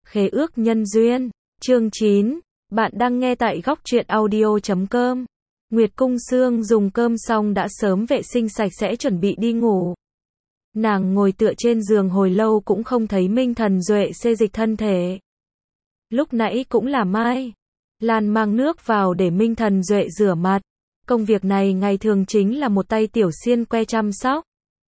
Khế ước nhân duyên, chương 9, bạn đang nghe tại góc truyện audio.com. Nguyệt Cung Sương dùng cơm xong đã sớm vệ sinh sạch sẽ chuẩn bị đi ngủ. Nàng ngồi tựa trên giường hồi lâu cũng không thấy Minh Thần Duệ xê dịch thân thể. Lúc nãy cũng là Mai Lan mang nước vào để Minh Thần Duệ rửa mặt. Công việc này ngày thường chính là một tay Tiểu Xiên Que chăm sóc.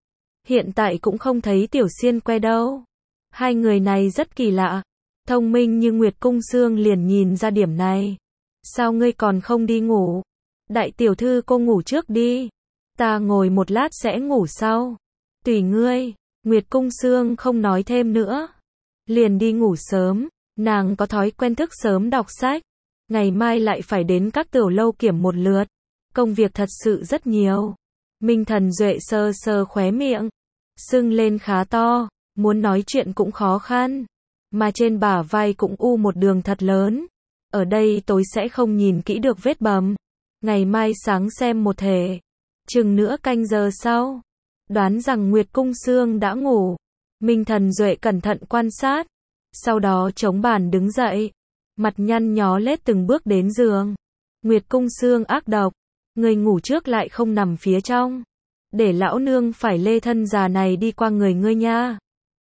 Hiện tại cũng không thấy Tiểu Xiên Que đâu. Hai người này rất kỳ lạ. Thông minh như Nguyệt Cung Sương liền nhìn ra điểm này. Sao ngươi còn không đi ngủ? Đại tiểu thư cô ngủ trước đi. Ta ngồi một lát sẽ ngủ sau. Tùy ngươi. Nguyệt Cung Sương không nói thêm nữa. Liền đi ngủ sớm. Nàng có thói quen thức sớm đọc sách. Ngày mai lại phải đến các tiểu lâu kiểm một lượt. Công việc thật sự rất nhiều. Minh Thần Duệ sơ sơ khóe miệng. Sưng lên khá to. Muốn nói chuyện cũng khó khăn. Mà trên bả vai cũng u một đường thật lớn. Ở đây tối sẽ không nhìn kỹ được vết bầm. Ngày mai sáng xem một thể. Chừng nữa canh giờ sau. Đoán rằng Nguyệt Cung Sương đã ngủ. Minh Thần Duệ cẩn thận quan sát. Sau đó chống bàn đứng dậy. Mặt nhăn nhó lết từng bước đến giường. Nguyệt Cung Sương ác độc. Người ngủ trước lại không nằm phía trong. Để lão nương phải lê thân già này đi qua người ngươi nha.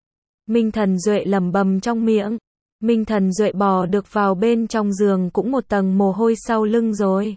Minh Thần Duệ lẩm bẩm trong miệng. Minh Thần Duệ bò được vào bên trong giường cũng một tầng mồ hôi sau lưng rồi.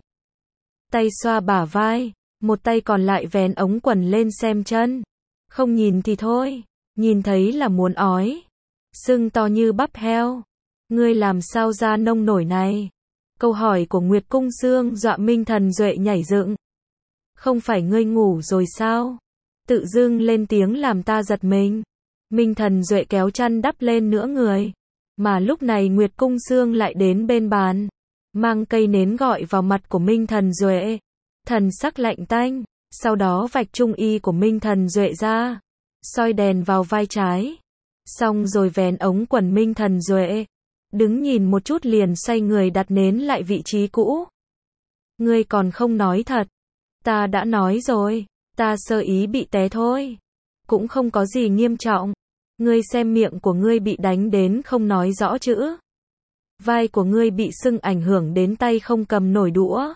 Tay xoa bả vai, một tay còn lại vén ống quần lên xem chân. Không nhìn thì thôi, nhìn thấy là muốn ói. Sưng to như bắp heo. Ngươi làm sao ra nông nổi này? Câu hỏi của Nguyệt Cung Sương dọa Minh Thần Duệ nhảy dựng. Không phải ngươi ngủ rồi sao? Tự dưng lên tiếng làm ta giật mình. Minh Thần Duệ kéo chăn đắp lên nửa người. Mà lúc này Nguyệt Cung Sương lại đến bên bàn. Mang cây nến gọi vào mặt của Minh Thần Duệ. Thần sắc lạnh tanh. Sau đó vạch trung y của Minh Thần Duệ ra. Soi đèn vào vai trái. Xong rồi vén ống quần Minh Thần Duệ. Đứng nhìn một chút liền xoay người đặt nến lại vị trí cũ. Ngươi còn không nói thật. Ta đã nói rồi. Ta sơ ý bị té thôi. Cũng không có gì nghiêm trọng. Ngươi xem miệng của ngươi bị đánh đến không nói rõ chữ. Vai của ngươi bị sưng ảnh hưởng đến tay không cầm nổi đũa.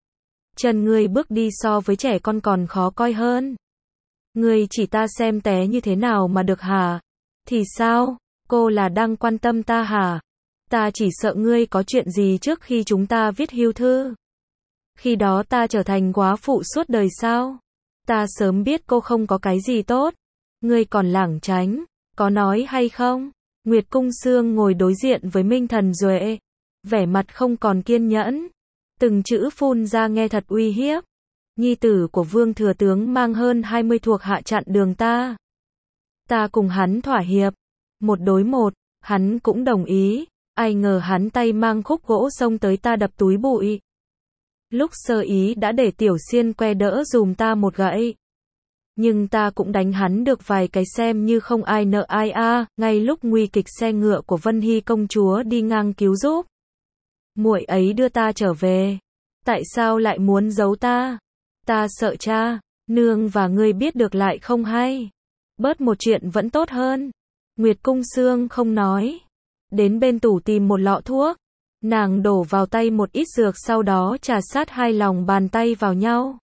Chân ngươi bước đi so với trẻ con còn khó coi hơn. Ngươi chỉ ta xem té như thế nào mà được hả? Thì sao? Cô là đang quan tâm ta hả? Ta chỉ sợ ngươi có chuyện gì trước khi chúng ta viết hưu thư. Khi đó ta trở thành góa phụ suốt đời sao? Ta sớm biết cô không có cái gì tốt. Ngươi còn lảng tránh. Có nói hay không? Nguyệt Cung Sương ngồi đối diện với Minh Thần Duệ. Vẻ mặt không còn kiên nhẫn. Từng chữ phun ra nghe thật uy hiếp. Nhi tử của Vương Thừa Tướng mang hơn 20 thuộc hạ chặn đường ta. Ta cùng hắn thỏa hiệp. Một đối một, hắn cũng đồng ý. Ai ngờ hắn tay mang khúc gỗ xông tới ta đập túi bụi. Lúc sơ ý đã để Tiểu Xiên Que đỡ dùm ta một gậy. Nhưng ta cũng đánh hắn được vài cái xem như không ai nợ ai a. Ngay lúc nguy kịch xe ngựa của Vân Hy công chúa đi ngang cứu giúp. Muội ấy đưa ta trở về. Tại sao lại muốn giấu ta? Ta sợ cha, nương và ngươi biết được lại không hay. Bớt một chuyện vẫn tốt hơn. Nguyệt Cung Sương không nói. Đến bên tủ tìm một lọ thuốc. Nàng đổ vào tay một ít dược sau đó trà sát hai lòng bàn tay vào nhau.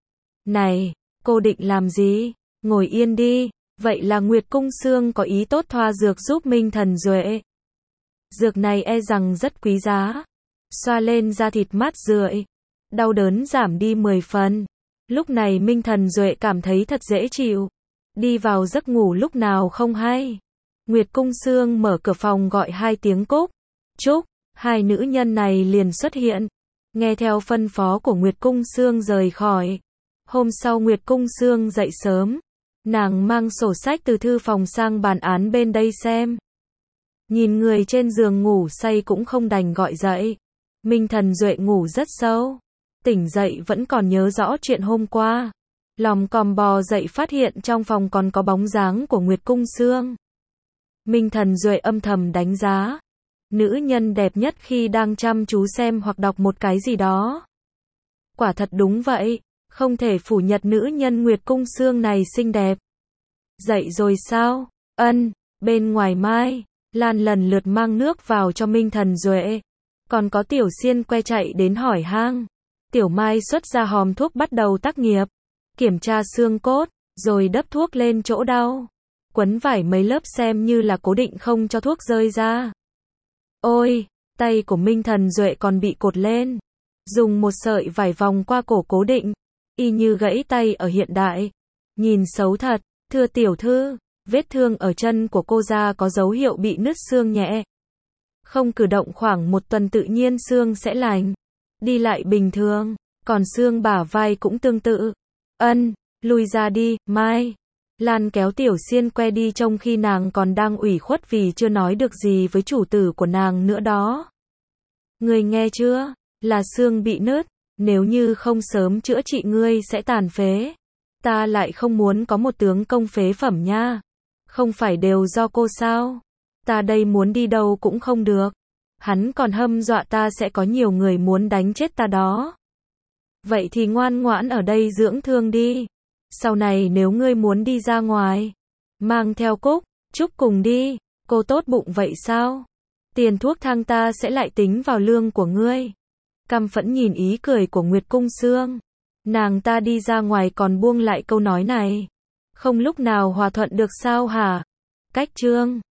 Này, cô định làm gì? Ngồi yên đi. Vậy là Nguyệt Cung Sương có ý tốt thoa dược giúp Minh Thần Duệ. Dược này e rằng rất quý giá. Xoa lên da thịt mát rượi. Đau đớn giảm đi 10 phần. Lúc này Minh Thần Duệ cảm thấy thật dễ chịu. Đi vào giấc ngủ lúc nào không hay. Nguyệt Cung Sương mở cửa phòng gọi 2 tiếng cúc. Chúc. Hai nữ nhân này liền xuất hiện. Nghe theo phân phó của Nguyệt Cung Sương rời khỏi. Hôm sau Nguyệt Cung Sương dậy sớm. Nàng mang sổ sách từ thư phòng sang bàn án bên đây xem. Nhìn người trên giường ngủ say cũng không đành gọi dậy. Minh Thần Duệ ngủ rất sâu. Tỉnh dậy vẫn còn nhớ rõ chuyện hôm qua. Lòm còm bò dậy phát hiện trong phòng còn có bóng dáng của Nguyệt Cung Sương. Minh Thần Duệ âm thầm đánh giá. Nữ nhân đẹp nhất khi đang chăm chú xem hoặc đọc một cái gì đó. Quả thật đúng vậy. Không thể phủ nhận nữ nhân Nguyệt Cung Sương này xinh đẹp. Dậy rồi sao? Ân, bên ngoài Mai Lan lần lượt mang nước vào cho Minh Thần Duệ. Còn có Tiểu Xiên que chạy đến hỏi han. Tiểu Mai xuất ra hòm thuốc bắt đầu tác nghiệp. Kiểm tra xương cốt, rồi đắp thuốc lên chỗ đau. Quấn vải mấy lớp xem như là cố định không cho thuốc rơi ra. Ôi, tay của Minh Thần Duệ còn bị cột lên. Dùng một sợi vải vòng qua cổ cố định. Y như gãy tay ở hiện đại. Nhìn xấu thật. Thưa tiểu thư, vết thương ở chân của cô ra có dấu hiệu bị nứt xương nhẹ. Không cử động khoảng 1 tuần tự nhiên xương sẽ lành. Đi lại bình thường. Còn xương bả vai cũng tương tự. Lùi ra đi, Mai. Lan kéo Tiểu Xiên que đi trong khi nàng còn đang ủy khuất vì chưa nói được gì với chủ tử của nàng nữa đó. Ngươi nghe chưa? Là xương bị nứt. Nếu như không sớm chữa trị ngươi sẽ tàn phế. Ta lại không muốn có một tướng công phế phẩm nha. Không phải đều do cô sao? Ta đây muốn đi đâu cũng không được. Hắn còn hâm dọa ta sẽ có nhiều người muốn đánh chết ta đó. Vậy thì ngoan ngoãn ở đây dưỡng thương đi. Sau này nếu ngươi muốn đi ra ngoài, mang theo Cúc, Trúc cùng đi. Cô tốt bụng vậy sao? Tiền thuốc thang ta sẽ lại tính vào lương của ngươi. Căm phẫn nhìn ý cười của Nguyệt Cung Sương. Nàng ta đi ra ngoài còn buông lại câu nói này. Không lúc nào hòa thuận được sao hả? Cách chương